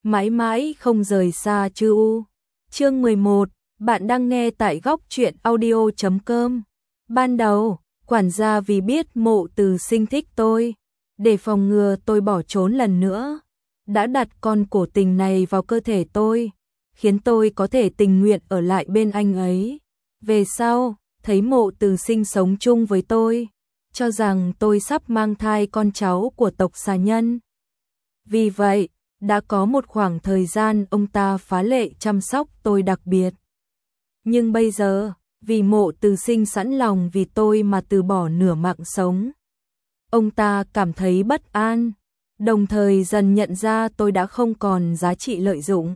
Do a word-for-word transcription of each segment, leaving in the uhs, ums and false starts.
mãi mãi không rời xa Chư U. Chương mười một, bạn đang nghe tại góc truyện audio chấm com. Ban đầu, quản gia vì biết Mộ Từ Sinh thích tôi, để phòng ngừa tôi bỏ trốn lần nữa, đã đặt con cổ tình này vào cơ thể tôi, khiến tôi có thể tình nguyện ở lại bên anh ấy. Về sau, thấy Mộ Từ Sinh sống chung với tôi, cho rằng tôi sắp mang thai con cháu của tộc xà nhân. Vì vậy, đã có một khoảng thời gian ông ta phá lệ chăm sóc tôi đặc biệt. Nhưng bây giờ, vì Mộ Từ Sinh sẵn lòng vì tôi mà từ bỏ nửa mạng sống, ông ta cảm thấy bất an, đồng thời dần nhận ra tôi đã không còn giá trị lợi dụng,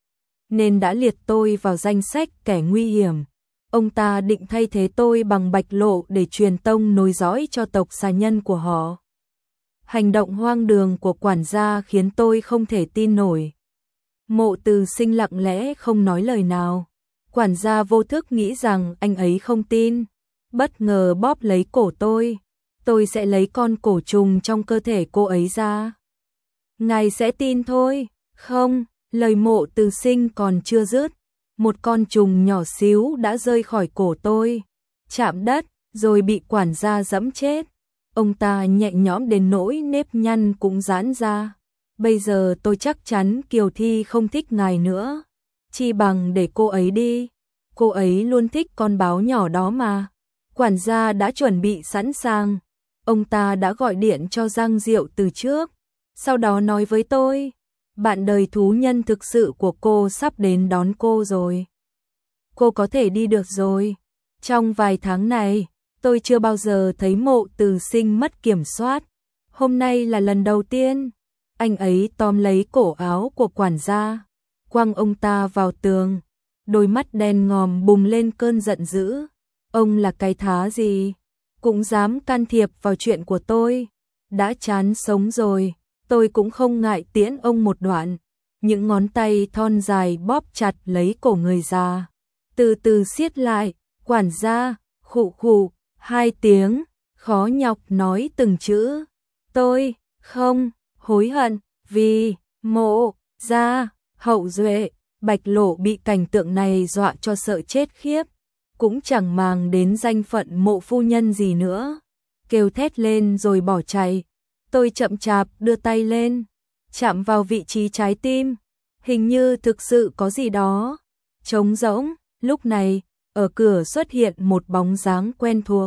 nên đã liệt tôi vào danh sách kẻ nguy hiểm. Ông ta định thay thế tôi bằng Bạch Lộ để truyền tông nối dõi cho tộc xà nhân của họ. Hành động hoang đường của quản gia khiến tôi không thể tin nổi. Mộ Từ Sinh lặng lẽ không nói lời nào. Quản gia vô thức nghĩ rằng anh ấy không tin, bất ngờ bóp lấy cổ tôi. Tôi sẽ lấy con cổ trùng trong cơ thể cô ấy ra. Ngài sẽ tin thôi. Không, lời Mộ Từ Sinh còn chưa dứt, một con trùng nhỏ xíu đã rơi khỏi cổ tôi, chạm đất, rồi bị quản gia giẫm chết. Ông ta nhẹ nhõm đến nỗi nếp nhăn cũng giãn ra. Bây giờ tôi chắc chắn Kiều Thi không thích ngài nữa. Chi bằng để cô ấy đi. Cô ấy luôn thích con báo nhỏ đó mà. Quản gia đã chuẩn bị sẵn sàng. Ông ta đã gọi điện cho Giang Diệu từ trước. Sau đó nói với tôi, bạn đời thú nhân thực sự của cô sắp đến đón cô rồi. Cô có thể đi được rồi. Trong vài tháng này, tôi chưa bao giờ thấy Mộ Từ Sinh mất kiểm soát. Hôm nay là lần đầu tiên. Anh ấy tóm lấy cổ áo của quản gia, quăng ông ta vào tường. Đôi mắt đen ngòm bùng lên cơn giận dữ. Ông là cái thá gì? Cũng dám can thiệp vào chuyện của tôi. Đã chán sống rồi, tôi cũng không ngại tiễn ông một đoạn. Những ngón tay thon dài bóp chặt lấy cổ người già, từ từ siết lại. Quản gia, khụ khụ, hai tiếng, khó nhọc nói từng chữ. Tôi, không, hối hận, vì, Mộ, gia, hậu duệ. Bạch Lộ bị cảnh tượng này dọa cho sợ chết khiếp, cũng chẳng màng đến danh phận Mộ phu nhân gì nữa, kêu thét lên rồi bỏ chạy. Tôi chậm chạp đưa tay lên, chạm vào vị trí trái tim, hình như thực sự có gì đó trống rỗng. Lúc này, ở cửa xuất hiện một bóng dáng quen thuộc.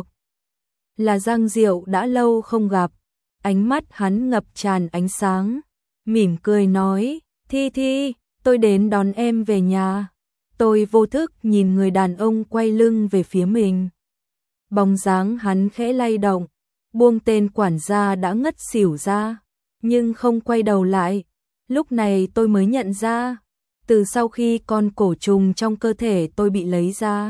Là Giang Diệu đã lâu không gặp. Ánh mắt hắn ngập tràn ánh sáng, mỉm cười nói, Thi Thi, tôi đến đón em về nhà. Tôi vô thức nhìn người đàn ông quay lưng về phía mình. Bóng dáng hắn khẽ lay động, buông tên quản gia đã ngất xỉu ra, nhưng không quay đầu lại. Lúc này tôi mới nhận ra, từ sau khi con cổ trùng trong cơ thể tôi bị lấy ra,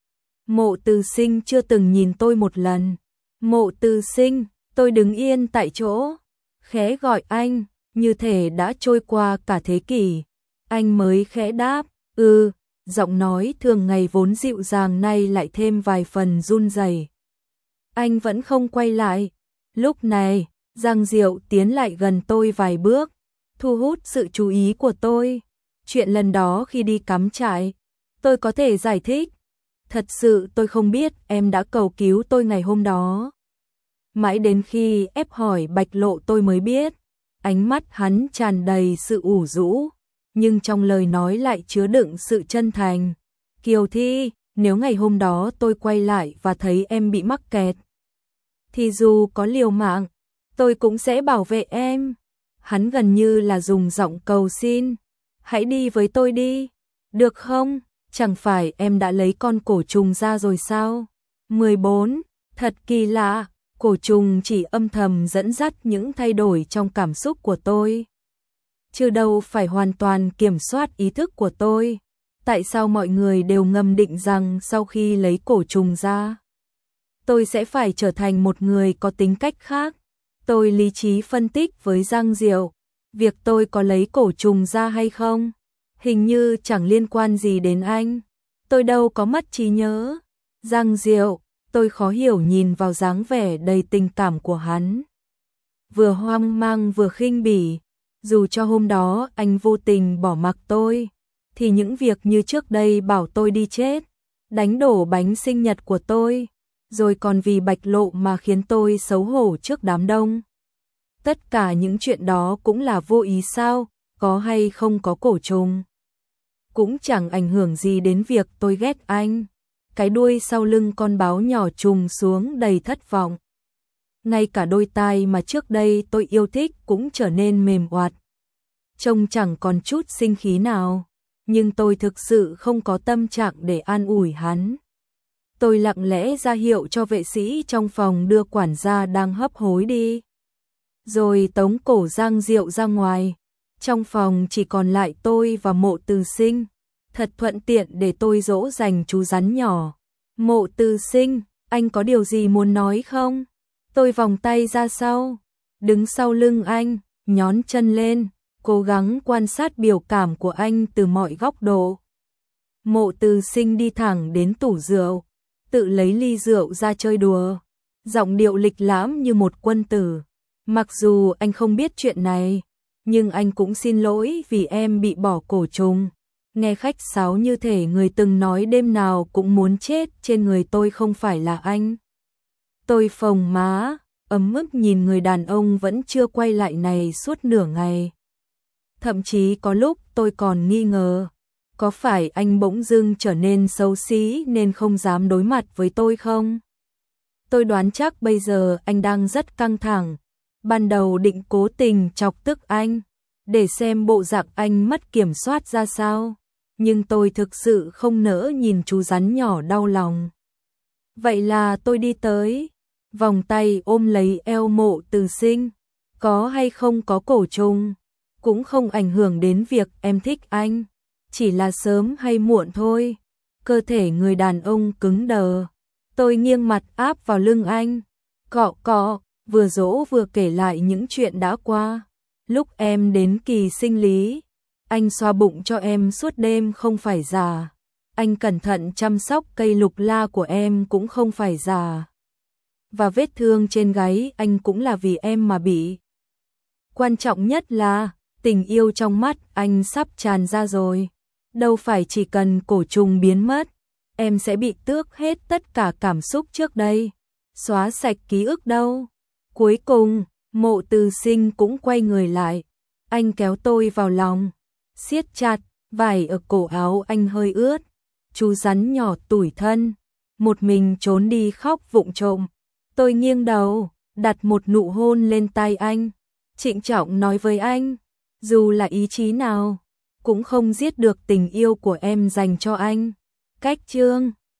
Mộ Từ Sinh chưa từng nhìn tôi một lần. Mộ Từ Sinh, tôi đứng yên tại chỗ, khẽ gọi anh, như thể đã trôi qua cả thế kỷ. Anh mới khẽ đáp, ừ, giọng nói thường ngày vốn dịu dàng nay lại thêm vài phần run rẩy. Anh vẫn không quay lại. Lúc này, Giang Diệu tiến lại gần tôi vài bước, thu hút sự chú ý của tôi. Chuyện lần đó khi đi cắm trại, tôi có thể giải thích. Thật sự tôi không biết em đã cầu cứu tôi ngày hôm đó. Mãi đến khi ép hỏi Bạch Lộ tôi mới biết. Ánh mắt hắn tràn đầy sự ủ rũ, nhưng trong lời nói lại chứa đựng sự chân thành. Kiều Thi, nếu ngày hôm đó tôi quay lại và thấy em bị mắc kẹt, thì dù có liều mạng, tôi cũng sẽ bảo vệ em. Hắn gần như là dùng giọng cầu xin. Hãy đi với tôi đi, được không? Chẳng phải em đã lấy con cổ trùng ra rồi sao? mười bốn. Thật kỳ lạ, cổ trùng chỉ âm thầm dẫn dắt những thay đổi trong cảm xúc của tôi, chứ đâu phải hoàn toàn kiểm soát ý thức của tôi. Tại sao mọi người đều ngầm định rằng sau khi lấy cổ trùng ra, tôi sẽ phải trở thành một người có tính cách khác? Tôi lý trí phân tích với Giang Diệu, việc tôi có lấy cổ trùng ra hay không, hình như chẳng liên quan gì đến anh. Tôi đâu có mất trí nhớ. Giang Diệu, tôi khó hiểu nhìn vào dáng vẻ đầy tình cảm của hắn, vừa hoang mang vừa khinh bỉ. Dù cho hôm đó anh vô tình bỏ mặc tôi, thì những việc như trước đây bảo tôi đi chết, đánh đổ bánh sinh nhật của tôi, rồi còn vì Bạch Lộ mà khiến tôi xấu hổ trước đám đông. Tất cả những chuyện đó cũng là vô ý sao, có hay không có cổ trùng. Cũng chẳng ảnh hưởng gì đến việc tôi ghét anh. Cái đuôi sau lưng con báo nhỏ trùng xuống đầy thất vọng. Ngay cả đôi tai mà trước đây tôi yêu thích cũng trở nên mềm oặt. Trông chẳng còn chút sinh khí nào, nhưng tôi thực sự không có tâm trạng để an ủi hắn. Tôi lặng lẽ ra hiệu cho vệ sĩ trong phòng đưa quản gia đang hấp hối đi. Rồi tống cổ Giang Diệu ra ngoài. Trong phòng chỉ còn lại tôi và Mộ Từ Sinh. Thật thuận tiện để tôi dỗ dành chú rắn nhỏ. Mộ Từ Sinh, anh có điều gì muốn nói không? Tôi vòng tay ra sau, đứng sau lưng anh, nhón chân lên, cố gắng quan sát biểu cảm của anh từ mọi góc độ. Mộ Từ Sinh đi thẳng đến tủ rượu, tự lấy ly rượu ra chơi đùa, giọng điệu lịch lãm như một quân tử. Mặc dù anh không biết chuyện này, nhưng anh cũng xin lỗi vì em bị bỏ cổ trùng. Nghe khách sáo như thể người từng nói đêm nào cũng muốn chết trên người tôi không phải là anh. Tôi phồng má, ấm ức nhìn người đàn ông vẫn chưa quay lại này suốt nửa ngày. Thậm chí có lúc tôi còn nghi ngờ, có phải anh bỗng dưng trở nên xấu xí nên không dám đối mặt với tôi không? Tôi đoán chắc bây giờ anh đang rất căng thẳng. Ban đầu định cố tình chọc tức anh, để xem bộ dạng anh mất kiểm soát ra sao. Nhưng tôi thực sự không nỡ nhìn chú rắn nhỏ đau lòng. Vậy là tôi đi tới, vòng tay ôm lấy eo Mộ Từ Sinh. Có hay không có cổ trùng, cũng không ảnh hưởng đến việc em thích anh. Chỉ là sớm hay muộn thôi. Cơ thể người đàn ông cứng đờ. Tôi nghiêng mặt áp vào lưng anh. Cọ cọ, vừa dỗ vừa kể lại những chuyện đã qua. Lúc em đến kỳ sinh lý, anh xoa bụng cho em suốt đêm không phải giả. Anh cẩn thận chăm sóc cây lục la của em cũng không phải giả. Và vết thương trên gáy anh cũng là vì em mà bị. Quan trọng nhất là, tình yêu trong mắt anh sắp tràn ra rồi. Đâu phải chỉ cần cổ trùng biến mất, em sẽ bị tước hết tất cả cảm xúc trước đây. Xóa sạch ký ức đâu. Cuối cùng, Mộ Từ Sinh cũng quay người lại. Anh kéo tôi vào lòng, siết chặt, vải ở cổ áo anh hơi ướt. Chú rắn nhỏ tủi thân, một mình trốn đi khóc vụng trộm. Tôi nghiêng đầu, đặt một nụ hôn lên tai anh, trịnh trọng nói với anh, dù là ý chí nào, cũng không giết được tình yêu của em dành cho anh. Cách chương